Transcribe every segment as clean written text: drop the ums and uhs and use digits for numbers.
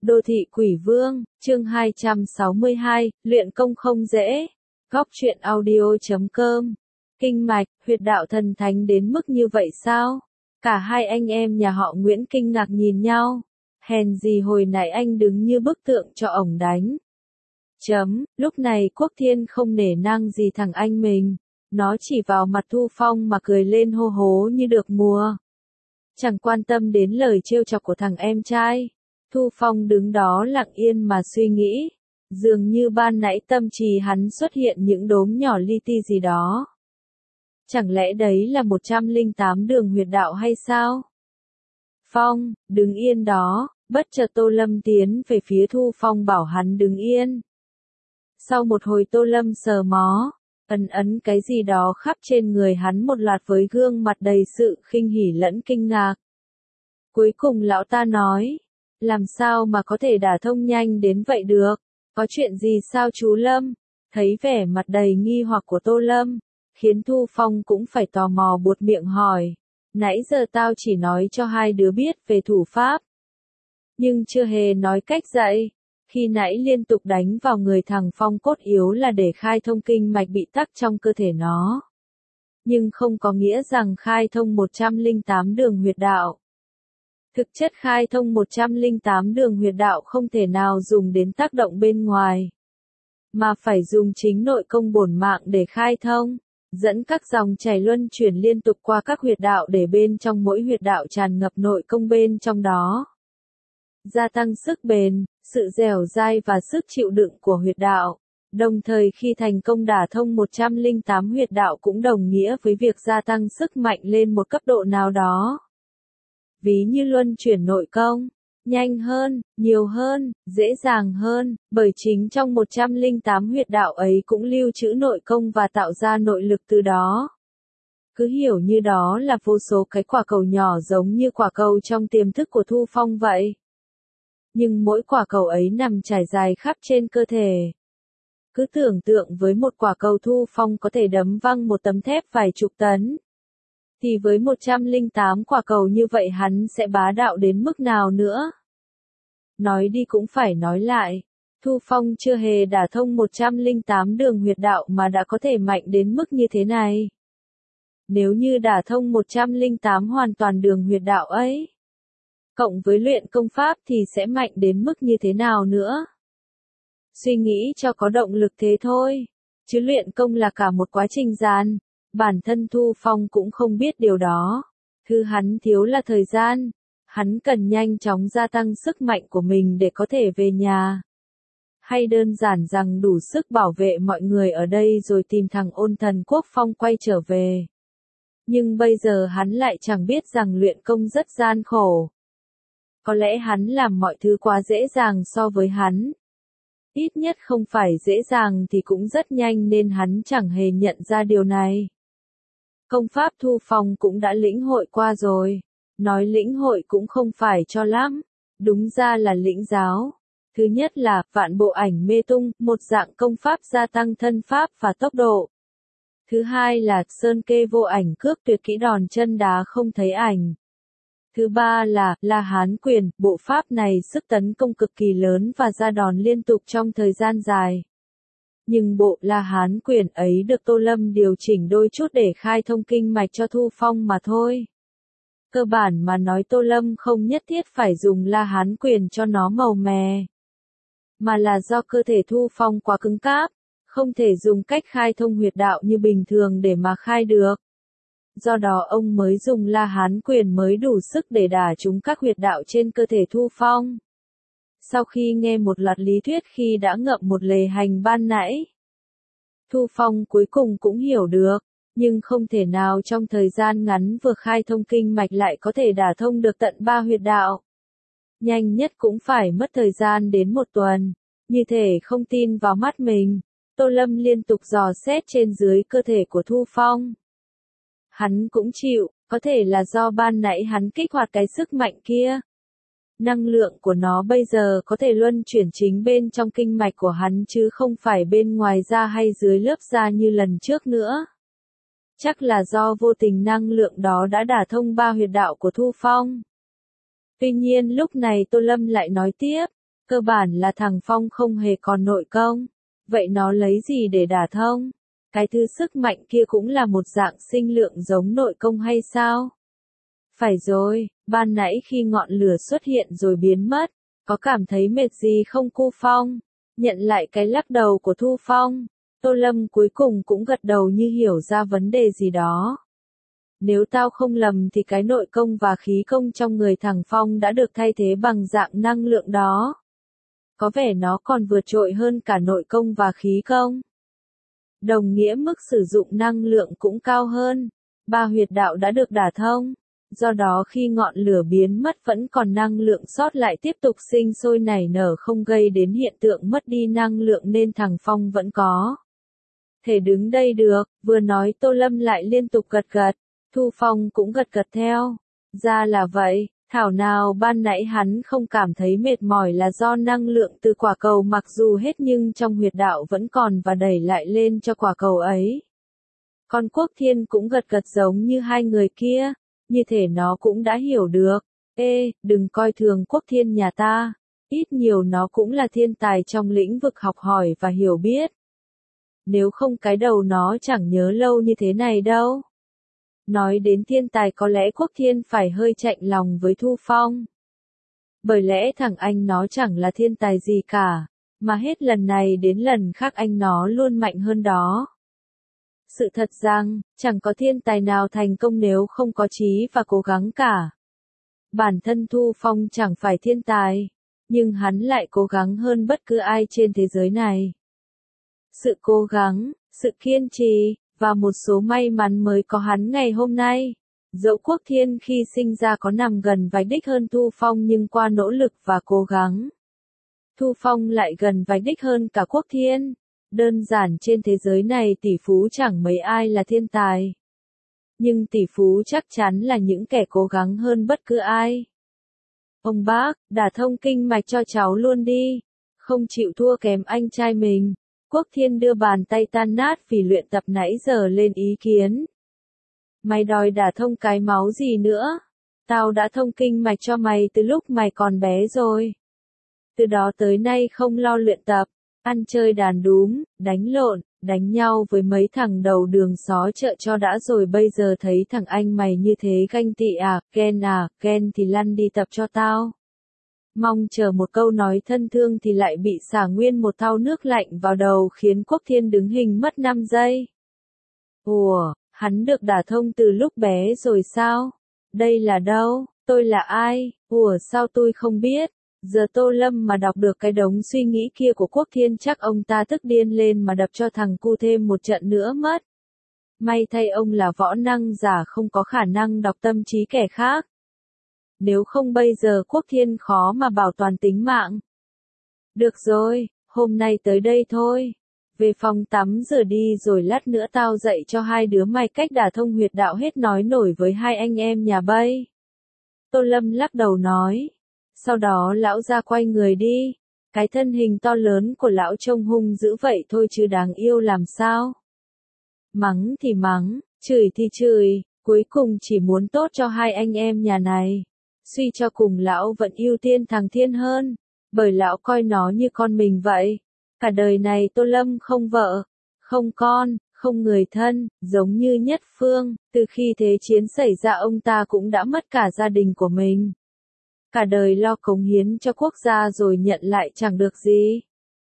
Đô thị quỷ vương, chương 262, luyện công không dễ. Góc truyện audio.com. Kinh mạch, huyệt đạo thần thánh đến mức như vậy sao? Cả hai anh em nhà họ Nguyễn kinh ngạc nhìn nhau. Hèn gì hồi nãy anh đứng như bức tượng cho ổng đánh. Lúc này Quốc Thiên không nể nang gì thằng anh mình. Nó chỉ vào mặt Thu Phong mà cười lên hô hố như được mùa. Chẳng quan tâm đến lời trêu chọc của thằng em trai. Thu Phong đứng đó lặng yên mà suy nghĩ. Dường như ban nãy tâm trí hắn xuất hiện những đốm nhỏ li ti gì đó. Chẳng lẽ đấy là 108 đường huyệt đạo hay sao? Phong, đứng yên đó, bất chợt Tô Lâm tiến về phía Thu Phong bảo hắn đứng yên. Sau một hồi Tô Lâm sờ mó, ấn cái gì đó khắp trên người hắn một loạt với gương mặt đầy sự khinh hỉ lẫn kinh ngạc. Cuối cùng lão ta nói, làm sao mà có thể đả thông nhanh đến vậy được, có chuyện gì sao chú Lâm? Thấy vẻ mặt đầy nghi hoặc của Tô Lâm, khiến Thu Phong cũng phải tò mò buột miệng hỏi, nãy giờ tao chỉ nói cho hai đứa biết về thủ pháp, nhưng chưa hề nói cách dạy. Khi nãy liên tục đánh vào người thằng Phong cốt yếu là để khai thông kinh mạch bị tắc trong cơ thể nó. Nhưng không có nghĩa rằng khai thông 108 đường huyệt đạo. Thực chất khai thông 108 đường huyệt đạo không thể nào dùng đến tác động bên ngoài, mà phải dùng chính nội công bổn mạng để khai thông, dẫn các dòng chảy luân chuyển liên tục qua các huyệt đạo để bên trong mỗi huyệt đạo tràn ngập nội công bên trong đó. Gia tăng sức bền, sự dẻo dai và sức chịu đựng của huyệt đạo. Đồng thời khi thành công đả thông 108 huyệt đạo cũng đồng nghĩa với việc gia tăng sức mạnh lên một cấp độ nào đó. Ví như luân chuyển nội công, nhanh hơn, nhiều hơn, dễ dàng hơn, bởi chính trong 108 huyệt đạo ấy cũng lưu trữ nội công và tạo ra nội lực từ đó. Cứ hiểu như đó là vô số cái quả cầu nhỏ giống như quả cầu trong tiềm thức của Thu Phong vậy. Nhưng mỗi quả cầu ấy nằm trải dài khắp trên cơ thể. Cứ tưởng tượng với một quả cầu Thu Phong có thể đấm văng một tấm thép vài chục tấn. Thì với 108 quả cầu như vậy hắn sẽ bá đạo đến mức nào nữa? Nói đi cũng phải nói lại. Thu Phong chưa hề đả thông 108 đường huyệt đạo mà đã có thể mạnh đến mức như thế này. Nếu như đả thông 108 hoàn toàn đường huyệt đạo ấy, cộng với luyện công pháp thì sẽ mạnh đến mức như thế nào nữa? Suy nghĩ cho có động lực thế thôi, chứ luyện công là cả một quá trình gian, bản thân Thu Phong cũng không biết điều đó. Thứ hắn thiếu là thời gian, hắn cần nhanh chóng gia tăng sức mạnh của mình để có thể về nhà. Hay đơn giản rằng đủ sức bảo vệ mọi người ở đây rồi tìm thằng Ôn Thần Quốc Phong quay trở về. Nhưng bây giờ hắn lại chẳng biết rằng luyện công rất gian khổ. Có lẽ hắn làm mọi thứ quá dễ dàng so với hắn. Ít nhất không phải dễ dàng thì cũng rất nhanh nên hắn chẳng hề nhận ra điều này. Công pháp Thu Phong cũng đã lĩnh hội qua rồi. Nói lĩnh hội cũng không phải cho lắm. Đúng ra là lĩnh giáo. Thứ nhất là vạn bộ ảnh mê tung, một dạng công pháp gia tăng thân pháp và tốc độ. Thứ hai là sơn kê vô ảnh cước tuyệt kỹ đòn chân đá không thấy ảnh. Thứ ba là La Hán Quyền, bộ pháp này sức tấn công cực kỳ lớn và ra đòn liên tục trong thời gian dài. Nhưng bộ La Hán Quyền ấy được Tô Lâm điều chỉnh đôi chút để khai thông kinh mạch cho Thu Phong mà thôi. Cơ bản mà nói Tô Lâm không nhất thiết phải dùng La Hán Quyền cho nó màu mè. Mà là do cơ thể Thu Phong quá cứng cáp, không thể dùng cách khai thông huyệt đạo như bình thường để mà khai được. Do đó ông mới dùng La Hán Quyền mới đủ sức để đả trúng các huyệt đạo trên cơ thể Thu Phong. Sau khi nghe một loạt lý thuyết khi đã ngậm một lề hành ban nãy, Thu Phong cuối cùng cũng hiểu được, nhưng không thể nào trong thời gian ngắn vừa khai thông kinh mạch lại có thể đả thông được tận 3 huyệt đạo. Nhanh nhất cũng phải mất thời gian đến 1 tuần, như thể không tin vào mắt mình. Tô Lâm liên tục dò xét trên dưới cơ thể của Thu Phong. Hắn cũng chịu, có thể là do ban nãy hắn kích hoạt cái sức mạnh kia. Năng lượng của nó bây giờ có thể luân chuyển chính bên trong kinh mạch của hắn chứ không phải bên ngoài da hay dưới lớp da như lần trước nữa. Chắc là do vô tình năng lượng đó đã đả thông 3 huyệt đạo của Thu Phong. Tuy nhiên lúc này Tô Lâm lại nói tiếp, Cơ bản là thằng Phong không hề còn nội công. Vậy nó lấy gì để đả thông? Cái thứ sức mạnh kia cũng là một dạng sinh lượng giống nội công hay sao? Phải rồi, ban nãy khi ngọn lửa xuất hiện rồi biến mất, có cảm thấy mệt gì không Cu Phong? Nhận lại cái lắc đầu của Thu Phong, Tô Lâm cuối cùng cũng gật đầu như hiểu ra vấn đề gì đó. Nếu tao không lầm thì cái nội công và khí công trong người thằng Phong đã được thay thế bằng dạng năng lượng đó. Có vẻ nó còn vượt trội hơn cả nội công và khí công. Đồng nghĩa mức sử dụng năng lượng cũng cao hơn. 3 huyệt đạo đã được đả thông. Do đó khi ngọn lửa biến mất vẫn còn năng lượng sót lại tiếp tục sinh sôi nảy nở không gây đến hiện tượng mất đi năng lượng nên thằng Phong vẫn có thể đứng đây được. Vừa nói Tô Lâm lại liên tục gật gật. Thu Phong cũng gật gật theo. Ra là vậy, thảo nào ban nãy hắn không cảm thấy mệt mỏi là do năng lượng từ quả cầu mặc dù hết nhưng trong huyệt đạo vẫn còn và đẩy lại lên cho quả cầu ấy. Còn Quốc Thiên cũng gật gật giống như hai người kia, như thể nó cũng đã hiểu được. Ê, đừng coi thường Quốc Thiên nhà ta, ít nhiều nó cũng là thiên tài trong lĩnh vực học hỏi và hiểu biết. Nếu không cái đầu nó chẳng nhớ lâu như thế này đâu. Nói đến thiên tài có lẽ Quốc Thiên phải hơi chạnh lòng với Thu Phong. Bởi lẽ thằng anh nó chẳng là thiên tài gì cả, mà hết lần này đến lần khác anh nó luôn mạnh hơn đó. Sự thật rằng, chẳng có thiên tài nào thành công nếu không có chí và cố gắng cả. Bản thân Thu Phong chẳng phải thiên tài, nhưng hắn lại cố gắng hơn bất cứ ai trên thế giới này. Sự cố gắng, sự kiên trì, và một số may mắn mới có hắn ngày hôm nay. Dẫu Quốc Thiên khi sinh ra có nằm gần vạch đích hơn Thu Phong nhưng qua nỗ lực và cố gắng, Thu Phong lại gần vạch đích hơn cả Quốc Thiên. Đơn giản trên thế giới này tỷ phú chẳng mấy ai là thiên tài. Nhưng tỷ phú chắc chắn là những kẻ cố gắng hơn bất cứ ai. Ông bác, đả thông kinh mạch cho cháu luôn đi. Không chịu thua kém anh trai mình. Quốc Thiên đưa bàn tay tan nát vì luyện tập nãy giờ lên ý kiến. Mày đòi đả thông cái máu gì nữa? Tao đã thông kinh mạch cho mày từ lúc mày còn bé rồi. Từ đó tới nay không lo luyện tập, ăn chơi đàn đúm, đánh lộn, đánh nhau với mấy thằng đầu đường xó chợ cho đã rồi bây giờ thấy thằng anh mày như thế ganh tị à, ghen thì lăn đi tập cho tao. Mong chờ một câu nói thân thương thì lại bị xả nguyên một thau nước lạnh vào đầu khiến Quốc Thiên đứng hình mất 5 giây. Ủa, hắn được đả thông từ lúc bé rồi sao? Đây là đâu? Tôi là ai? Ủa sao tôi không biết? Giờ Tô Lâm mà đọc được cái đống suy nghĩ kia của Quốc Thiên chắc ông ta tức điên lên mà đập cho thằng cu thêm một trận nữa mất. May thay ông là võ năng giả không có khả năng đọc tâm trí kẻ khác. Nếu không bây giờ Quốc Thiên khó mà bảo toàn tính mạng. Được rồi, hôm nay tới đây thôi. Về phòng tắm rửa đi rồi lát nữa tao dạy cho hai đứa mày cách đả thông huyệt đạo hết nói nổi với hai anh em nhà Bây. Tô Lâm lắc đầu nói. Sau đó lão ra quay người đi. Cái thân hình to lớn của lão trông hung dữ vậy thôi chứ đáng yêu làm sao. Mắng thì mắng, chửi thì chửi, cuối cùng chỉ muốn tốt cho hai anh em nhà này. Suy cho cùng lão vẫn ưu tiên thằng Thiên hơn, bởi lão coi nó như con mình vậy. Cả đời này Tô Lâm không vợ, không con, không người thân, giống như Nhất Phương, từ khi thế chiến xảy ra ông ta cũng đã mất cả gia đình của mình. Cả đời lo cống hiến cho quốc gia rồi nhận lại chẳng được gì.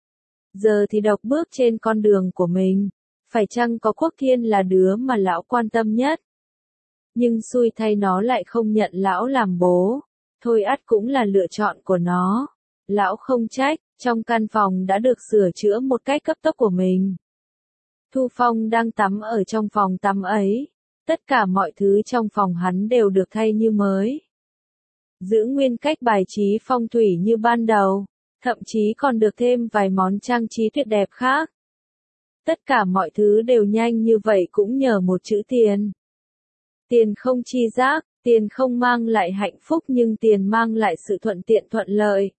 Giờ thì độc bước trên con đường của mình, phải chăng có Quốc Thiên là đứa mà lão quan tâm nhất? Nhưng xui thay nó lại không nhận lão làm bố, thôi ắt cũng là lựa chọn của nó. Lão không trách, trong căn phòng đã được sửa chữa một cách cấp tốc của mình. Thu Phong đang tắm ở trong phòng tắm ấy, tất cả mọi thứ trong phòng hắn đều được thay như mới. Giữ nguyên cách bài trí phong thủy như ban đầu, thậm chí còn được thêm vài món trang trí tuyệt đẹp khác. Tất cả mọi thứ đều nhanh như vậy cũng nhờ một chữ tiền. Tiền không chi giác, tiền không mang lại hạnh phúc nhưng tiền mang lại sự thuận tiện thuận lợi.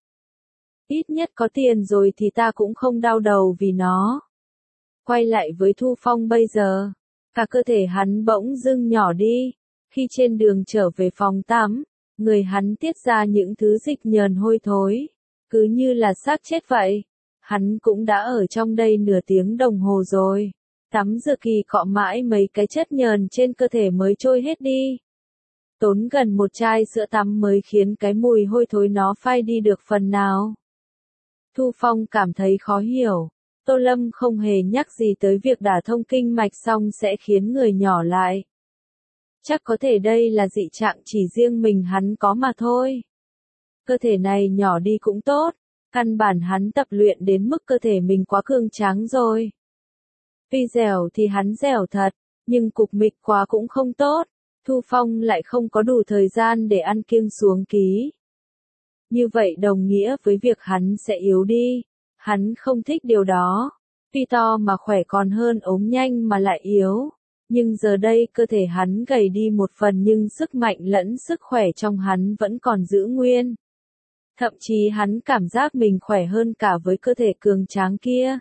Ít nhất có tiền rồi thì ta cũng không đau đầu vì nó. Quay lại với Thu Phong bây giờ, cả cơ thể hắn bỗng dưng nhỏ đi, khi trên đường trở về phòng tắm, người hắn tiết ra những thứ dịch nhờn hôi thối. Cứ như là xác chết vậy. Hắn cũng đã ở trong đây nửa tiếng đồng hồ rồi. Tắm rửa kỳ cọ mãi mấy cái chất nhờn trên cơ thể mới trôi hết đi. Tốn gần một chai sữa tắm mới khiến cái mùi hôi thối nó phai đi được phần nào. Thu Phong cảm thấy khó hiểu. Tô Lâm không hề nhắc gì tới việc đả thông kinh mạch xong sẽ khiến người nhỏ lại. Chắc có thể đây là dị trạng chỉ riêng mình hắn có mà thôi. Cơ thể này nhỏ đi cũng tốt. Căn bản hắn tập luyện đến mức cơ thể mình quá cường tráng rồi. Tuy dẻo thì hắn dẻo thật, nhưng cục mịch quá cũng không tốt. Thu Phong lại không có đủ thời gian để ăn kiêng xuống ký. Như vậy đồng nghĩa với việc hắn sẽ yếu đi. Hắn không thích điều đó. Tuy to mà khỏe còn hơn ốm nhanh mà lại yếu. Nhưng giờ đây cơ thể hắn gầy đi một phần nhưng sức mạnh lẫn sức khỏe trong hắn vẫn còn giữ nguyên. Thậm chí hắn cảm giác mình khỏe hơn cả với cơ thể cường tráng kia.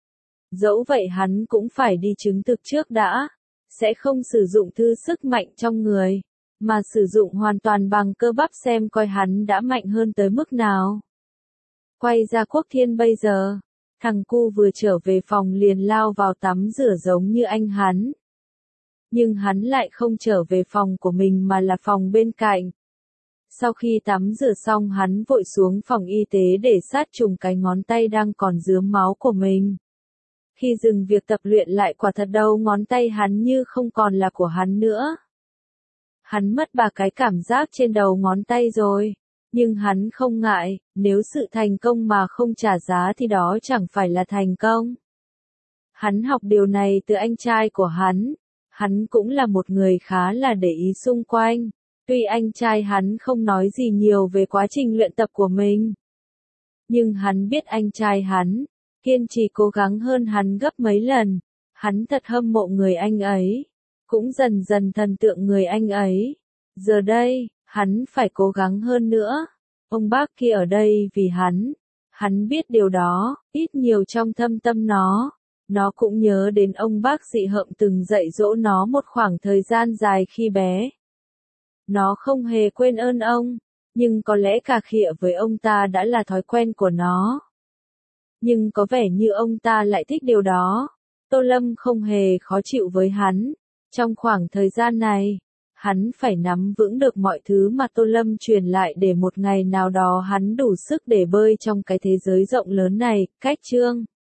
Dẫu vậy hắn cũng phải đi chứng thực trước đã. Sẽ không sử dụng thư sức mạnh trong người, mà sử dụng hoàn toàn bằng cơ bắp xem coi hắn đã mạnh hơn tới mức nào. Quay ra Quốc Thiên bây giờ, thằng cu vừa trở về phòng liền lao vào tắm rửa giống như anh hắn. Nhưng hắn lại không trở về phòng của mình mà là phòng bên cạnh. Sau khi tắm rửa xong hắn vội xuống phòng y tế để sát trùng cái ngón tay đang còn rướm máu của mình. Khi dừng việc tập luyện lại quả thật đầu ngón tay hắn như không còn là của hắn nữa. Hắn mất ba cái cảm giác trên đầu ngón tay rồi. Nhưng hắn không ngại, nếu sự thành công mà không trả giá thì đó chẳng phải là thành công. Hắn học điều này từ anh trai của hắn. Hắn cũng là một người khá là để ý xung quanh. Tuy anh trai hắn không nói gì nhiều về quá trình luyện tập của mình. Nhưng hắn biết anh trai hắn kiên trì cố gắng hơn hắn gấp mấy lần. Hắn thật hâm mộ người anh ấy. Cũng dần dần thần tượng người anh ấy. Giờ đây, hắn phải cố gắng hơn nữa. Ông bác kia ở đây vì hắn. Hắn biết điều đó, ít nhiều trong thâm tâm nó. Nó cũng nhớ đến ông bác dị hợm từng dạy dỗ nó một khoảng thời gian dài khi bé. Nó không hề quên ơn ông. Nhưng có lẽ cà khịa với ông ta đã là thói quen của nó. Nhưng có vẻ như ông ta lại thích điều đó. Tô Lâm không hề khó chịu với hắn. Trong khoảng thời gian này, hắn phải nắm vững được mọi thứ mà Tô Lâm truyền lại để một ngày nào đó hắn đủ sức để bơi trong cái thế giới rộng lớn này. Cách chương